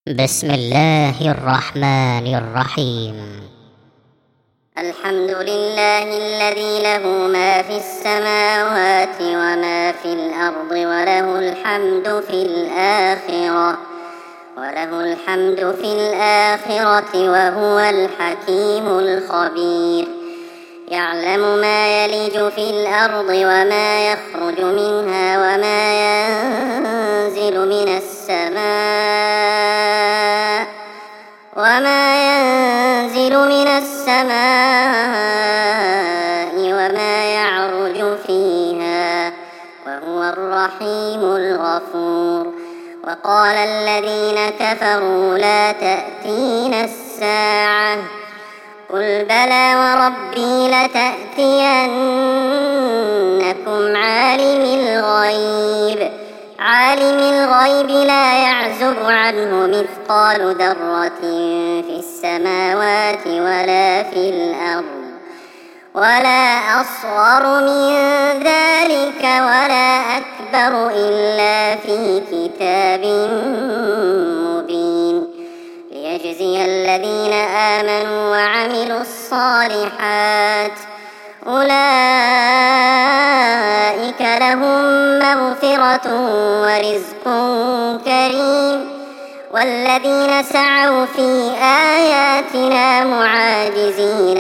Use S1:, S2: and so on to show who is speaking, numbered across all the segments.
S1: بسم الله الرحمن الرحيم.
S2: الحمد لله الذي له ما في السماوات وما في الأرض وله الحمد في الآخرة وهو الحكيم الخبير. يعلم ما يلج في الأرض وما يخرج منها وما ينزل من السماء وما يعرج فيها وهو الرحيم الغفور. وقال الذين كفروا لا تأتينا الساعة قل بلى وربي لتأتينكم عالم الغيب لا يعزب عنه مثقال ذرة في السماوات ولا في الأرض ولا أصغر من ذلك ولا أكبر إلا في كتاب مبين ليجزي الذين آمنوا وعملوا الصالحات أولئك لهم مغفرة ورزق كريم. والذين سعوا في آياتنا معاجزين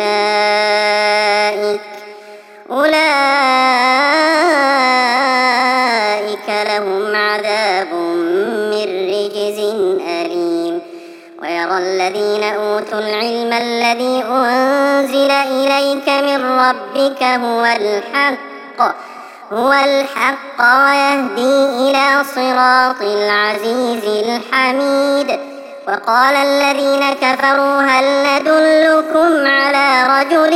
S2: أولئك لهم عذاب من رجز أليم. ويرى الذين أوتوا العلم الذي أنزل إليك من ربك هو الحق ويهدي إلى صراط العزيز الحميد. وقال الذين كفروا هل ندلكم على رجل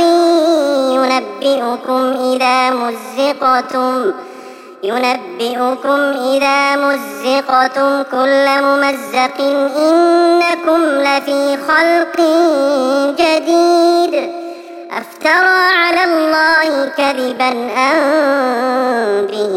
S2: ينبئكم إذا مزقتم كل ممزق إنكم لفي خلق جديد. أفترى على الله كذبا أم به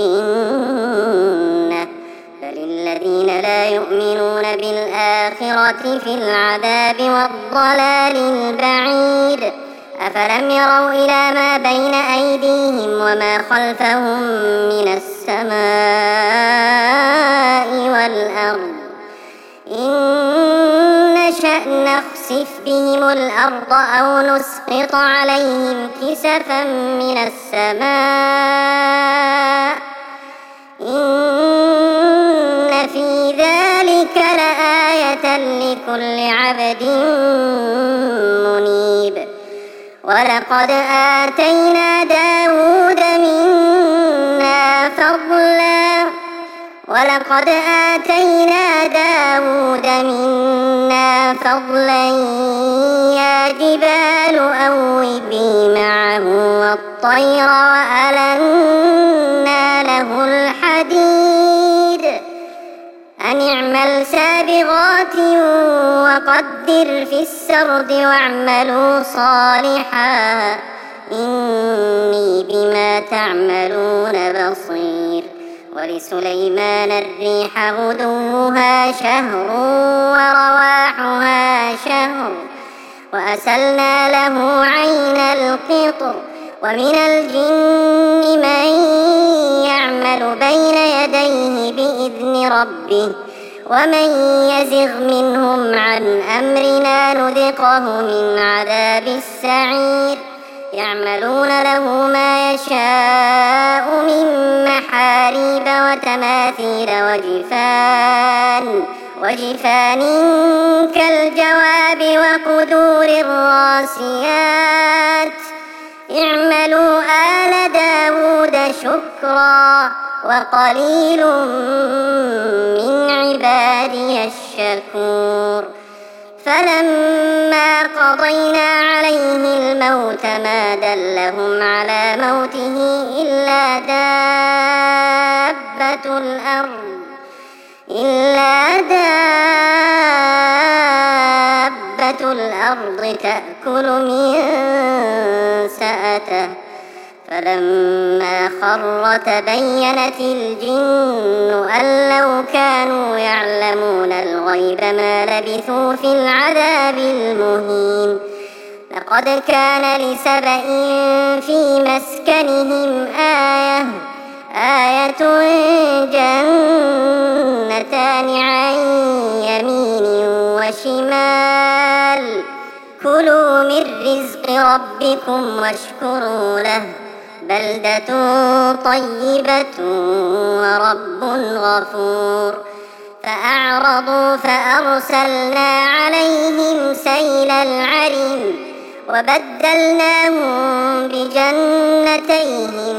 S2: جنة بل الذين لا يؤمنون بالآخرة في العذاب والضلال البعيد. أفلم يروا إلى ما بين أيديهم وما خلفهم من السماء والأرض إن نشأ نخسف بهم الأرض أو نسقط عليهم كسفا من السماء إن في ذلك لآية لكل عبد منيب. ولقد آتينا داود منا فضلا يا جبال أوبي معه والطير وألنا له الحديد أن اعمل سابغات وقدر في السرد واعملوا صالحا إني بما تعملون بصير. ولسليمان الريح غدوها شهر ورواحها شهر وأسلنا له عين القطر. ومن الجن من يعمل بين يديه بإذن ربه ومن يزغ منهم عن أمرنا نذقه من عذاب السعير. يعملون له ما يشاء من محاريب وتماثيل وجفان كالجواب وقدور الراسيات. اعملوا آل داود شكرا وقليل من عبادي الشكور. فلما قضينا عليه الموت ما دلهم على موته إلا دابة الأرض تأكل من سأته فلما خر تبينت الجن أن لو كانوا يعلمون الغيب ما لبثوا في العذاب المهين. لقد كان لسبإ في مسكنهم آية جنتان عن يمين وشمال كلوا من رزق ربكم واشكروا له بلدة طيبة ورب غفور. فأعرضوا فأرسلنا عليهم سيل العرم وبدلناهم بجنتين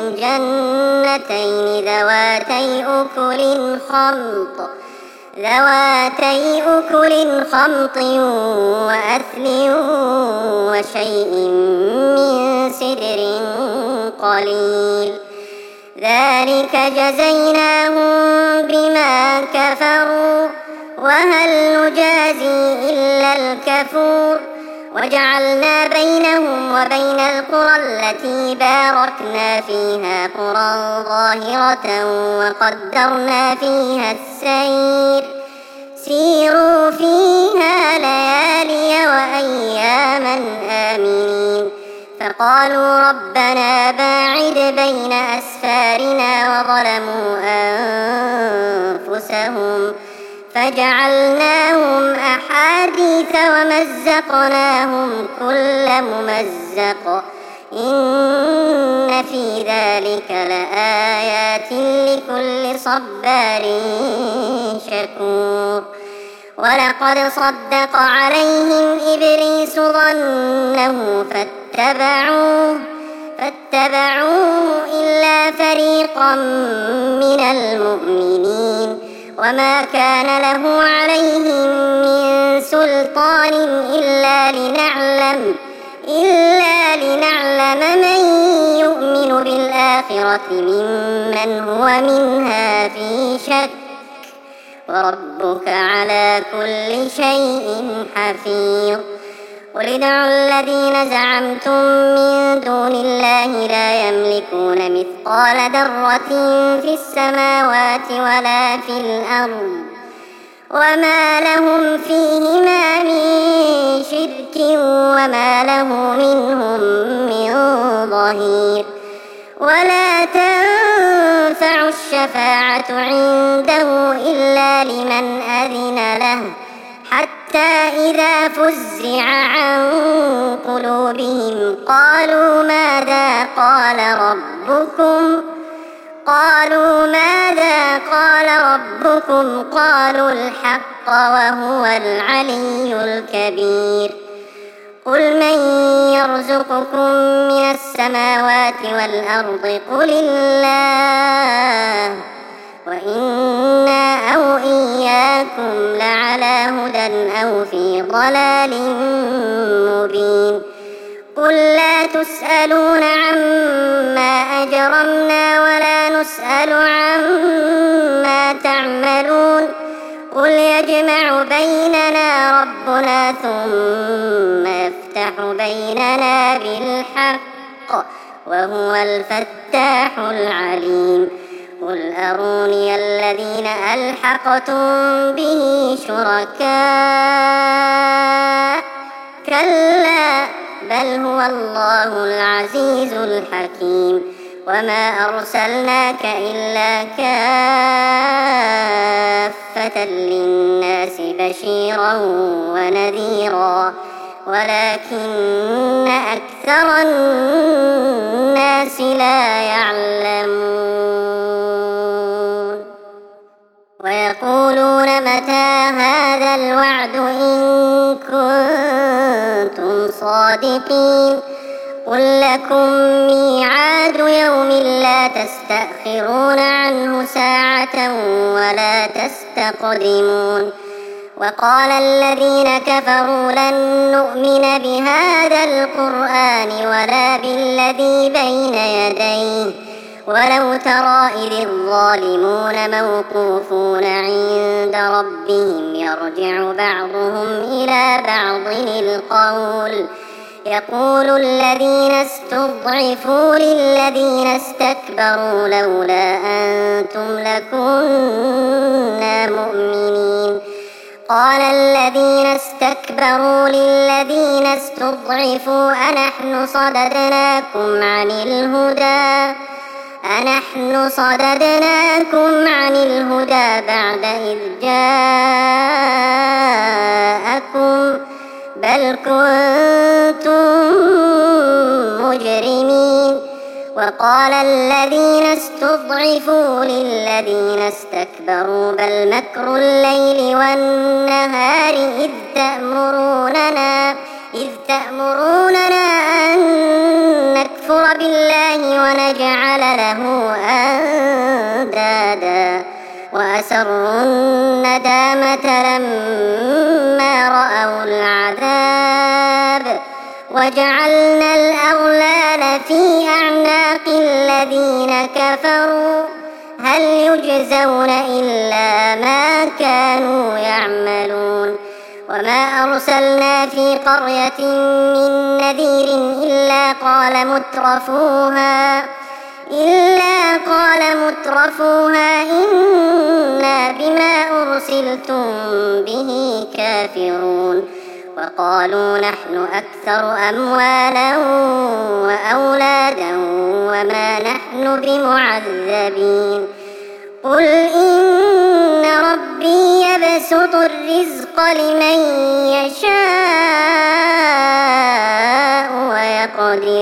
S2: ذواتي أكل خمط وأثل وشيء من سدر قليل. ذلك جزيناهم بما كفروا وهل نجازي إلا الكفور. وجعلنا بينهم وبين القرى التي باركنا فيها قرى ظاهرة وقدرنا فيها السير سيروا فيها ليالي وأياما آمنين. فقالوا ربنا باعد بين أسفارنا وظلموا أنفسهم فجعلناهم أحاديث ومزقناهم كل ممزق إن في ذلك لآيات لكل صبار شكور. ولقد صدق عليهم إبليس ظنه فاتبعوه إلا فريقا من المؤمنين وما كان له عليهم من سلطان إلا لنعلم من يؤمن بالآخرة ممن هو منها في شك وربك على كل شيء حفيظ. قل ادعوا الذين زعمتم من دون الله لا يملكون مثقال ذرة في السماوات ولا في الأرض وما لهم فيهما من شرك وما له منهم من ظهير. ولا تنفع الشفاعة عنده إلا لمن أذن له حتى إذا فزع عن قلوبهم قالوا ماذا قال ربكم قالوا الحق وهو العلي الكبير. قل من يرزقكم من السماوات والأرض قل الله وإنا أو إياكم لعلى هدى أو في ضلال مبين. قل لا تسألون عما أجرمنا ولا نسأل عما تعملون. قل يجمع بيننا ربنا ثم يفتح بيننا بالحق وهو الفتاح العليم. قل أروني الذين ألحقتم به شركاء كلا بل هو الله العزيز الحكيم. وما أرسلناك إلا كافة للناس بشيرا ونذيرا ولكن أكثر الناس لا يعلمون. ويقولون متى هذا الوعد إن كنتم صادقين. قل لكم ميعاد يوم لا تستأخرون عنه ساعة ولا تستقدمون. وقال الذين كفروا لن نؤمن بهذا القرآن ولا بالذي بين يديه ولو ترى إذ الظالمون موقوفون عند ربهم يرجع بعضهم إلى بعض القول يقول الذين استضعفوا للذين استكبروا لولا أنتم لكنا مؤمنين قال الذين استكبروا للذين استضعفوا أنحن صددناكم عن الهدى بعد إذ جاءكم بل كنتم مجرمين وقال الذين استضعفوا للذين استكبروا بل مكر الليل والنهار إذ تأمروننا أن نكفر بالله ونجعل له أندادا وأسروا الندامة لما رأوا العذاب وجعلنا الأغلال في أعناق الذين كفروا هل يجزون إلا ما كانوا يعملون وما أرسلنا في قرية من نذير إلا قال مترفوها إنا بما أرسلتم به كافرون وقالوا نحن أكثر أموالا وأولادا وما نحن بمعذبين قل إن ربي يبسط الرزق لمن يشاء ويقدر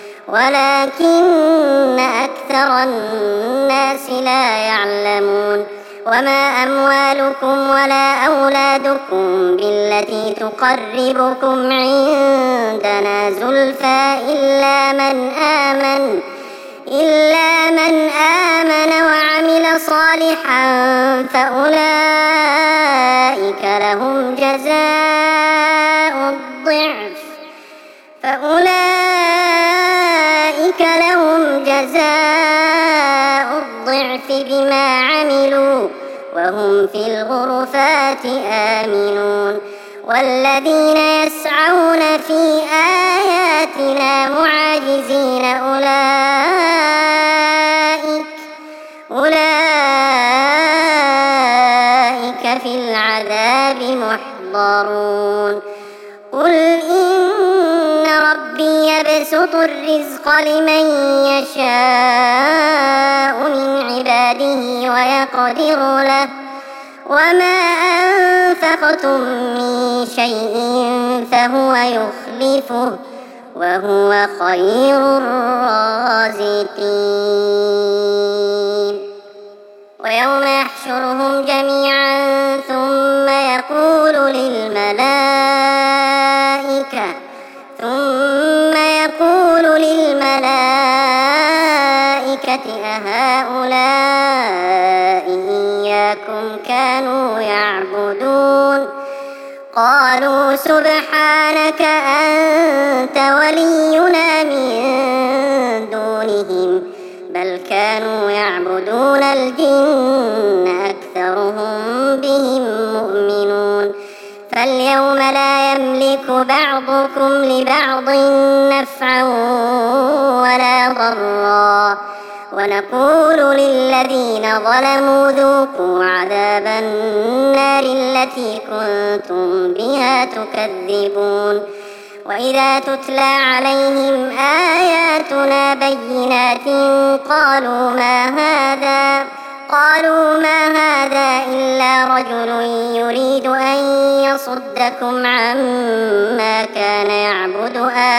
S2: ولكن أكثر الناس لا يعلمون وما أموالكم ولا أولادكم بالتي تقربكم عندنا زلفى إلا من آمن وعمل صالحا فأولئك لهم جزاء الضعف بما عملوا وهم في الغرفات آمنون والذين يسعون في آياتنا معاجزين أولئك في العذاب محضرون قل إن ربي يبسط الرزق لمن يشاء من عباده ويقدر له وما أنفقتم من شيء فهو يخلفه وهو خير الرازقين ويوم يحشرهم جميعا ثم يقول للملائكة أهؤلاء إياكم كانوا يعبدون قالوا سبحانك أنت ولينا من دونهم بل كانوا يعبدون الجن أكثرهم بهم مؤمنون فاليوم لا يملك بعضكم لبعض نفعا ولا ضرا ونقول للذين ظلموا ذوقوا عذاب النار التي كنتم بها تكذبون وإذا تتلى عليهم آياتنا بينات قالوا ما هذا إلا رجل يريد أن يصدكم عما كان يعبد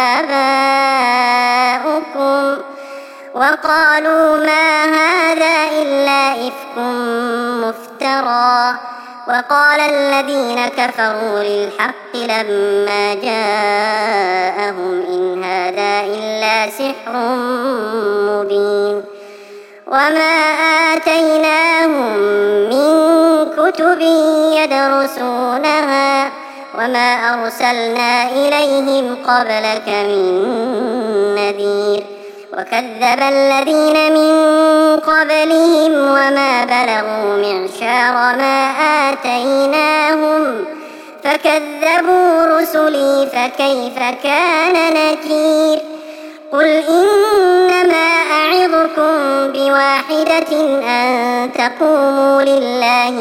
S2: آباؤكم وقالوا ما هذا إلا إفك مفترى وقال الذين كفروا للحق لما جاءهم إن هذا إلا سحر مبين وما آتيناهم من كتب يدرسونها وما أرسلنا إليهم قبلك من نذير وكذب الذين من قبلهم وما بلغوا معشار ما آتيناهم فكذبوا رسلي فكيف كان نكير قل إنما أعظكم بواحدة أن تقوموا لله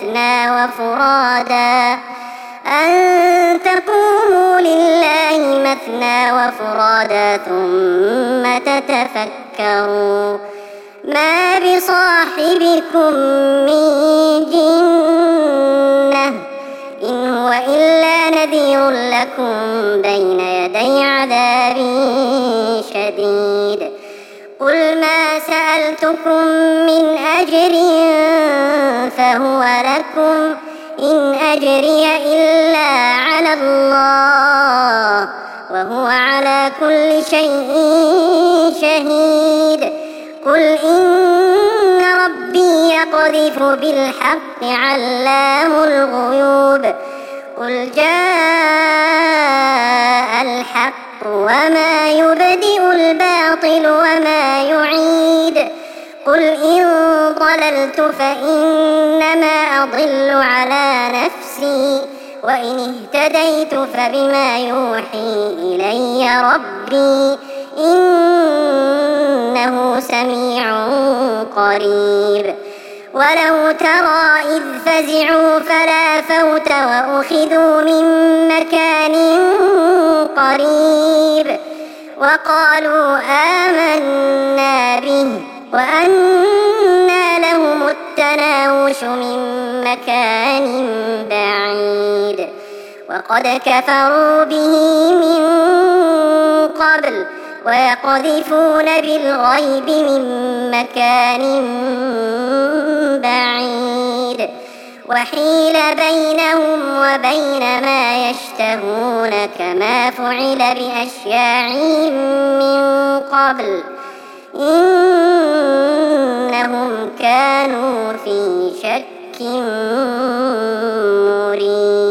S2: مثنى وفرادا ثم تتفكروا ما بصاحبكم من جنة إن هو إلا نذير لكم بين يدي عذاب شديد قل ما سألتكم من أجر فهو لكم إن أجري إلا على الله وهو على كل شيء شهيد قل إن ربي يقذف بالحق علام الغيوب قل جاء الحق وما يبدئ الباطل وما يعيد قل إن ضللت فإنما أضل على نفسي وإن اهتديت فبما يوحي إلي ربي إنه سميع قريب ولو ترى إذ فزعوا فلا فوت وأخذوا من مكان قريب وقالوا آمنا به وأنى لهم التناوش من مكان بعيد وقد كفروا به من قبل ويقذفون بالغيب من مكان بعيد وحيل بينهم وبين ما يشتهون كما فعل بأشياعهم من قبل إنهم كانوا في شك مريب.